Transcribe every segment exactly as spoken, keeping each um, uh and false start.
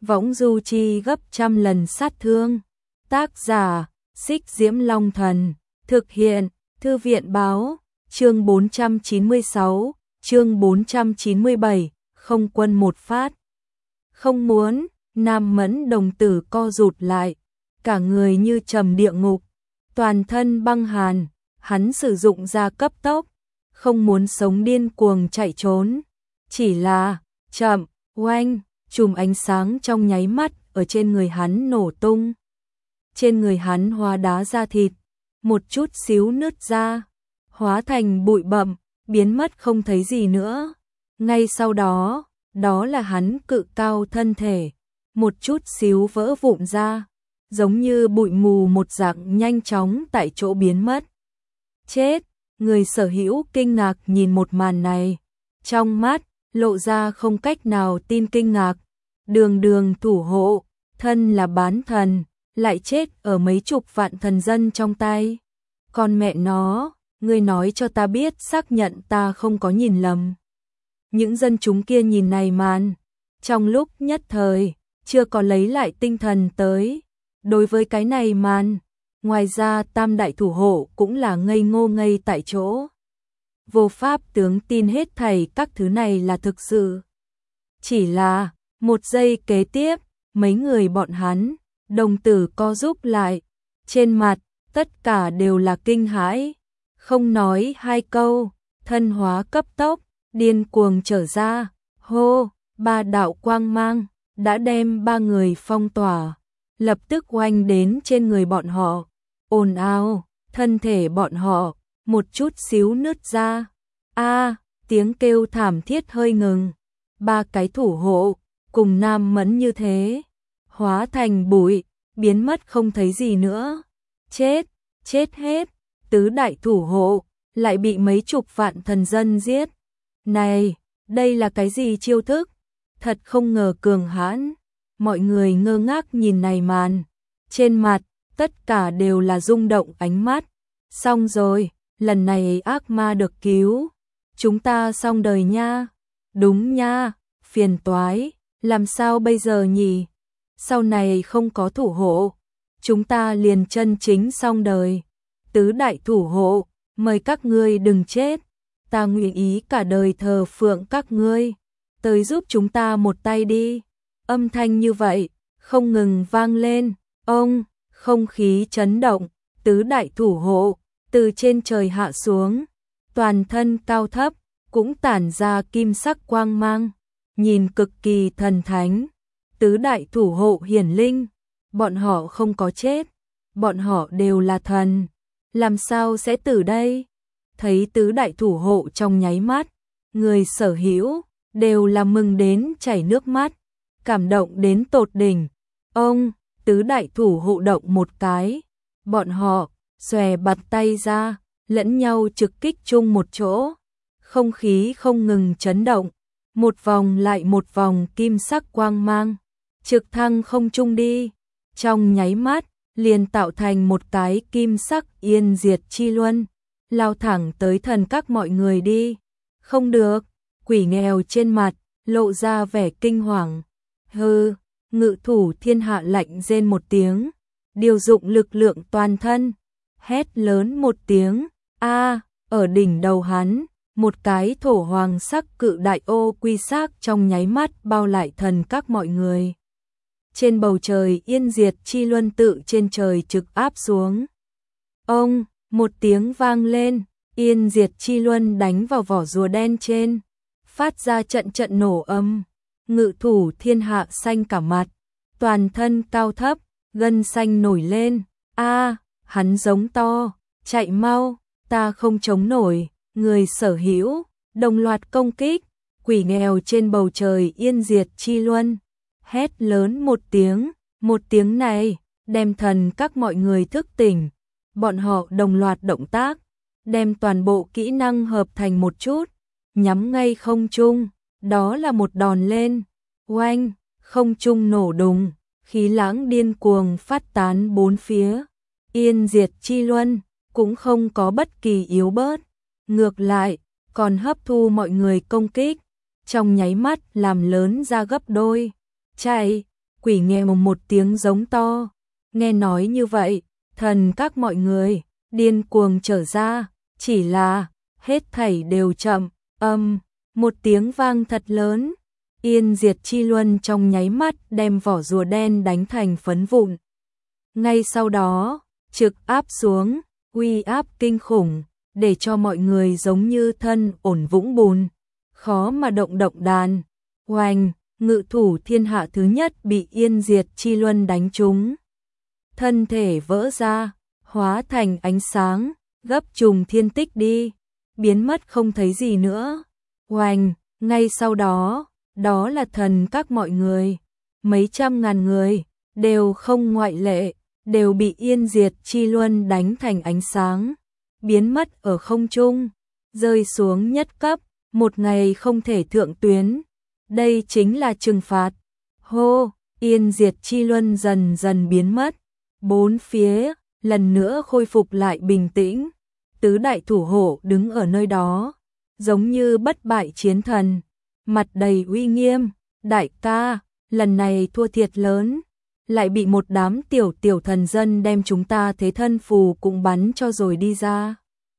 võng du chi gấp trăm lần sát thương. Tác giả, Xích Diễm Long Thần, thực hiện, Thư viện báo, chương bốn trăm chín mươi sáu, chương bốn trăm chín mươi bảy, không quân một phát. Không muốn, Nam Mẫn đồng tử co rụt lại, cả người như trầm địa ngục, toàn thân băng hàn, hắn sử dụng ra cấp tốc, không muốn sống điên cuồng chạy trốn, chỉ là, chậm, oanh, chùm ánh sáng trong nháy mắt ở trên người hắn nổ tung. Trên người hắn hóa đá ra thịt, một chút xíu nứt ra, hóa thành bụi bặm, biến mất không thấy gì nữa. Ngay sau đó, đó là hắn cự cao thân thể, một chút xíu vỡ vụn ra, giống như bụi mù một dạng nhanh chóng tại chỗ biến mất. Chết, người sở hữu kinh ngạc nhìn một màn này, trong mắt lộ ra không cách nào tin kinh ngạc. Đường đường thủ hộ, thân là bán thần, lại chết ở mấy chục vạn thần dân trong tay. Con mẹ nó, ngươi nói cho ta biết xác nhận ta không có nhìn lầm. Những dân chúng kia nhìn này màn, trong lúc nhất thời, chưa có lấy lại tinh thần tới. Đối với cái này màn, ngoài ra tam đại thủ hộ cũng là ngây ngô ngây tại chỗ. Vô pháp tướng tin hết thảy các thứ này là thực sự. Chỉ là, một giây kế tiếp, mấy người bọn hắn, đồng tử co rúm lại, trên mặt, tất cả đều là kinh hãi, không nói hai câu, thân hóa cấp tốc, điên cuồng trở ra, hô, ba đạo quang mang, đã đem ba người phong tỏa, lập tức oanh đến trên người bọn họ, ồn ào, thân thể bọn họ, một chút xíu nứt ra, a tiếng kêu thảm thiết hơi ngừng, ba cái thủ hộ, cùng Nam Mẫn như thế, hóa thành bụi, biến mất không thấy gì nữa, chết, chết hết, tứ đại thủ hộ, lại bị mấy chục vạn thần dân giết. Này, đây là cái gì chiêu thức? Thật không ngờ cường hãn. Mọi người ngơ ngác nhìn này màn, trên mặt, tất cả đều là rung động ánh mắt. Xong rồi, lần này ác ma được cứu, chúng ta xong đời nha. Đúng nha, phiền toái, làm sao bây giờ nhỉ? Sau này không có thủ hộ, chúng ta liền chân chính xong đời. Tứ đại thủ hộ, mời các ngươi đừng chết, ta nguyện ý cả đời thờ phượng các ngươi, tới giúp chúng ta một tay đi. Âm thanh như vậy, không ngừng vang lên, ông, không khí chấn động, tứ đại thủ hộ, từ trên trời hạ xuống, toàn thân cao thấp, cũng tản ra kim sắc quang mang, nhìn cực kỳ thần thánh. Tứ đại thủ hộ hiển linh, bọn họ không có chết, bọn họ đều là thần, làm sao sẽ tử đây? Thấy tứ đại thủ hộ trong nháy mắt, người sở hữu đều là mừng đến chảy nước mắt, cảm động đến tột đỉnh. Ông, tứ đại thủ hộ động một cái, bọn họ xòe bạt tay ra, lẫn nhau trực kích chung một chỗ, không khí không ngừng chấn động, một vòng lại một vòng kim sắc quang mang, trực thăng không trung đi, trong nháy mắt, liền tạo thành một cái kim sắc yên diệt chi luân, lao thẳng tới thần các mọi người đi. Không được, quỷ nghèo trên mặt, lộ ra vẻ kinh hoàng. Hừ, ngự thủ thiên hạ lạnh rên một tiếng, điều dụng lực lượng toàn thân, hét lớn một tiếng, a ở đỉnh đầu hắn, một cái thổ hoàng sắc cự đại ô quy sắc trong nháy mắt bao lại thần các mọi người. Trên bầu trời yên diệt chi luân tự trên trời trực áp xuống. Ông, một tiếng vang lên, yên diệt chi luân đánh vào vỏ rùa đen trên, phát ra trận trận nổ âm. Ngự thủ thiên hạ xanh cả mặt, toàn thân cao thấp, gân xanh nổi lên. A, hắn giống to, chạy mau, ta không chống nổi. Người sở hữu, đồng loạt công kích, quỷ nghèo trên bầu trời yên diệt chi luân. Hét lớn một tiếng, một tiếng này, đem thần các mọi người thức tỉnh. Bọn họ đồng loạt động tác, đem toàn bộ kỹ năng hợp thành một chút, nhắm ngay không trung, đó là một đòn lên. Oanh, không trung nổ đùng, khí lãng điên cuồng phát tán bốn phía. Yên diệt chi luân, cũng không có bất kỳ yếu bớt. Ngược lại, còn hấp thu mọi người công kích, trong nháy mắt làm lớn ra gấp đôi. Chạy, Quỷ nghèo một tiếng giống to. Nghe nói như vậy, thần các mọi người điên cuồng trở ra, chỉ là hết thảy đều chậm, âm, một tiếng vang thật lớn, Yên Diệt Chi Luân trong nháy mắt đem vỏ rùa đen đánh thành phấn vụn. Ngay sau đó, trực áp xuống, uy áp kinh khủng, để cho mọi người giống như thân ổn vũng bùn, khó mà động động đàn. Oanh, ngự thủ thiên hạ thứ nhất bị Yên Diệt Chi Luân đánh trúng. Thân thể vỡ ra, hóa thành ánh sáng, gấp trùng thiên tích đi, biến mất không thấy gì nữa. Oanh, ngay sau đó, đó là thần các mọi người, mấy trăm ngàn người, đều không ngoại lệ, đều bị Yên Diệt Chi Luân đánh thành ánh sáng, biến mất ở không trung, rơi xuống nhất cấp, một ngày không thể thượng tuyến. Đây chính là trừng phạt. Hô, Yên Diệt Chi Luân dần dần biến mất, bốn phía lần nữa khôi phục lại bình tĩnh. Tứ đại thủ hộ đứng ở nơi đó, giống như bất bại chiến thần, mặt đầy uy nghiêm. Đại ca, lần này thua thiệt lớn, lại bị một đám tiểu tiểu thần dân đem chúng ta thế thân phù cũng bắn cho rồi đi ra.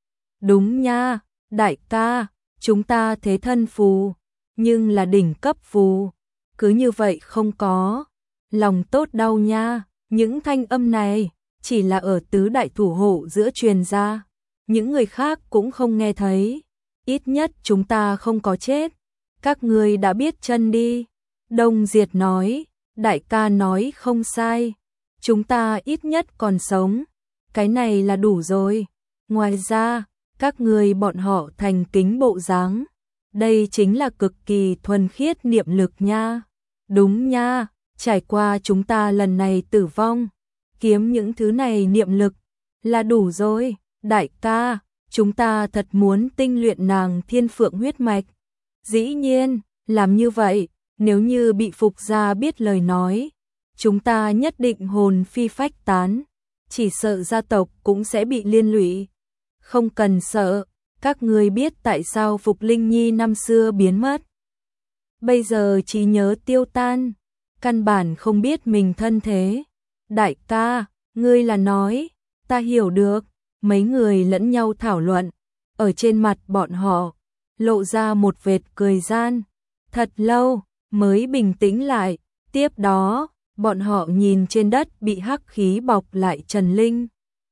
Đúng nha, đại ca, chúng ta thế thân phù, nhưng là đỉnh cấp phù, cứ như vậy không có, lòng tốt đau nha. Những thanh âm này chỉ là ở tứ đại thủ hộ giữa truyền ra, những người khác cũng không nghe thấy. Ít nhất chúng ta không có chết, các ngươi đã biết chân đi. Đông Diệt nói, đại ca nói không sai, chúng ta ít nhất còn sống, cái này là đủ rồi. Ngoài ra, các ngươi bọn họ thành kính bộ dáng, đây chính là cực kỳ thuần khiết niệm lực nha. Đúng nha, trải qua chúng ta lần này tử vong, kiếm những thứ này niệm lực là đủ rồi. Đại ca, chúng ta thật muốn tinh luyện nàng thiên phượng huyết mạch. Dĩ nhiên, làm như vậy, nếu như bị Phục gia biết lời nói, chúng ta nhất định hồn phi phách tán, chỉ sợ gia tộc cũng sẽ bị liên lụy. Không cần sợ, các ngươi biết tại sao Phục Linh Nhi năm xưa biến mất, bây giờ trí nhớ tiêu tan, căn bản không biết mình thân thế. Đại ca, ngươi là nói, ta hiểu được. Mấy người lẫn nhau thảo luận, ở trên mặt bọn họ lộ ra một vệt cười gian, thật lâu mới bình tĩnh lại. Tiếp đó, bọn họ nhìn trên đất bị hắc khí bọc lại Trần Linh,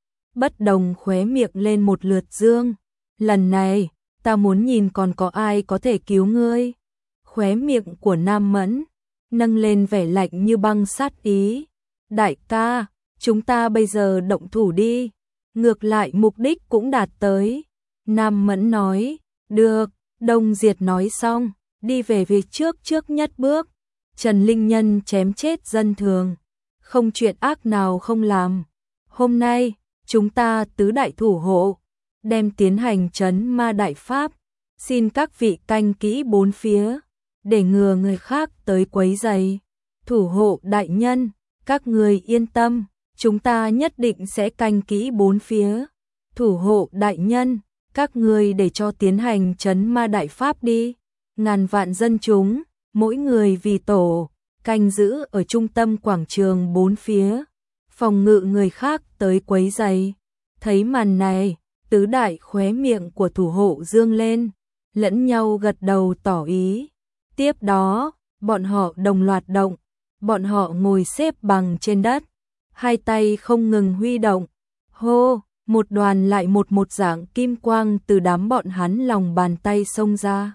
bất đồng khóe miệng lên một lượt dương. Lần này, ta muốn nhìn còn có ai có thể cứu ngươi. Khóe miệng của Nam Mẫn nâng lên vẻ lạnh như băng sát ý. Đại ca, chúng ta bây giờ động thủ đi, ngược lại mục đích cũng đạt tới. Nam Mẫn nói, được. Đông Diệt nói xong, đi về phía trước trước nhất bước. Trần Linh Nhân chém chết dân thường, không chuyện ác nào không làm. Hôm nay, chúng ta tứ đại thủ hộ, đem tiến hành trấn ma đại pháp. Xin các vị canh kỹ bốn phía, để ngừa người khác tới quấy rầy. Thủ hộ đại nhân, các người yên tâm, chúng ta nhất định sẽ canh kỹ bốn phía. Thủ hộ đại nhân, các người để cho tiến hành trấn ma đại pháp đi. Ngàn vạn dân chúng, mỗi người vì tổ, canh giữ ở trung tâm quảng trường bốn phía, phòng ngự người khác tới quấy rầy. Thấy màn này, tứ đại khóe miệng của thủ hộ dương lên, lẫn nhau gật đầu tỏ ý. Tiếp đó, bọn họ đồng loạt động, bọn họ ngồi xếp bằng trên đất, hai tay không ngừng huy động. Hô, một đoàn lại một một dạng kim quang từ đám bọn hắn lòng bàn tay xông ra.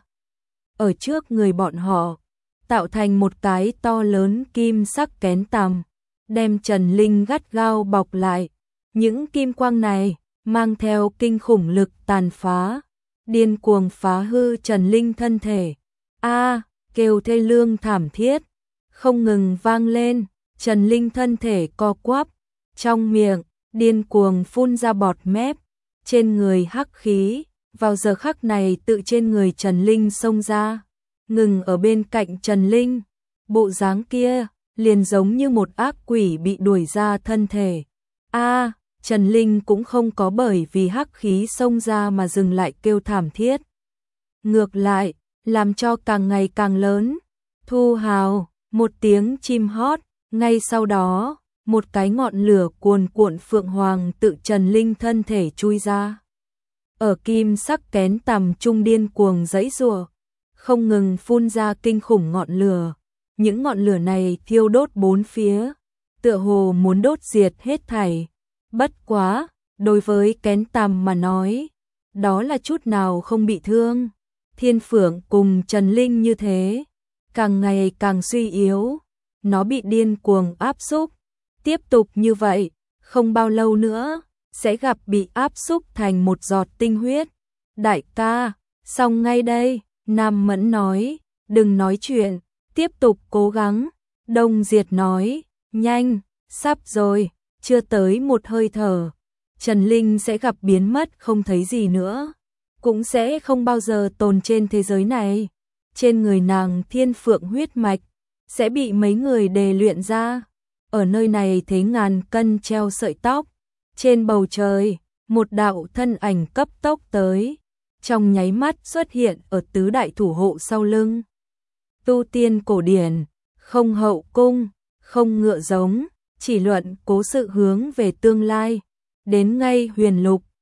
Ở trước người bọn họ, tạo thành một cái to lớn kim sắc kén tằm, đem Trần Linh gắt gao bọc lại. Những kim quang này mang theo kinh khủng lực tàn phá, điên cuồng phá hư Trần Linh thân thể. A, kêu thê lương thảm thiết không ngừng vang lên. Trần Linh thân thể co quắp, trong miệng điên cuồng phun ra bọt mép, trên người hắc khí vào giờ khắc này tự trên người Trần Linh xông ra, ngừng ở bên cạnh Trần Linh. Bộ dáng kia liền giống như một ác quỷ bị đuổi ra thân thể. A, Trần Linh cũng không có bởi vì hắc khí xông ra mà dừng lại kêu thảm thiết, ngược lại làm cho càng ngày càng lớn. Thu hào, một tiếng chim hót Ngay sau đó, một cái ngọn lửa cuồn cuộn phượng hoàng tự Trần Linh thân thể chui ra. Ở kim sắc kén tằm trung điên cuồng giãy giụa, không ngừng phun ra kinh khủng ngọn lửa. Những ngọn lửa này thiêu đốt bốn phía, tựa hồ muốn đốt diệt hết thảy. Bất quá, đối với kén tằm mà nói, đó là chút nào không bị thương. Thiên Phượng cùng Trần Linh như thế, càng ngày càng suy yếu, nó bị điên cuồng áp xúc. Tiếp tục như vậy, không bao lâu nữa, sẽ gặp bị áp xúc thành một giọt tinh huyết. Đại ca, xong ngay đây, Nam Mẫn nói, đừng nói chuyện, tiếp tục cố gắng. Đông Diệt nói, nhanh, sắp rồi, chưa tới một hơi thở. Trần Linh sẽ gặp biến mất không thấy gì nữa, cũng sẽ không bao giờ tồn trên thế giới này. Trên người nàng Thiên Phượng huyết mạch, sẽ bị mấy người đề luyện ra. Ở nơi này thế ngàn cân treo sợi tóc. Trên bầu trời, một đạo thân ảnh cấp tốc tới, trong nháy mắt xuất hiện ở tứ đại thủ hộ sau lưng. Tu tiên cổ điển, không hậu cung, không ngựa giống, chỉ luận cố sự hướng về tương lai. Đến ngay huyền lục,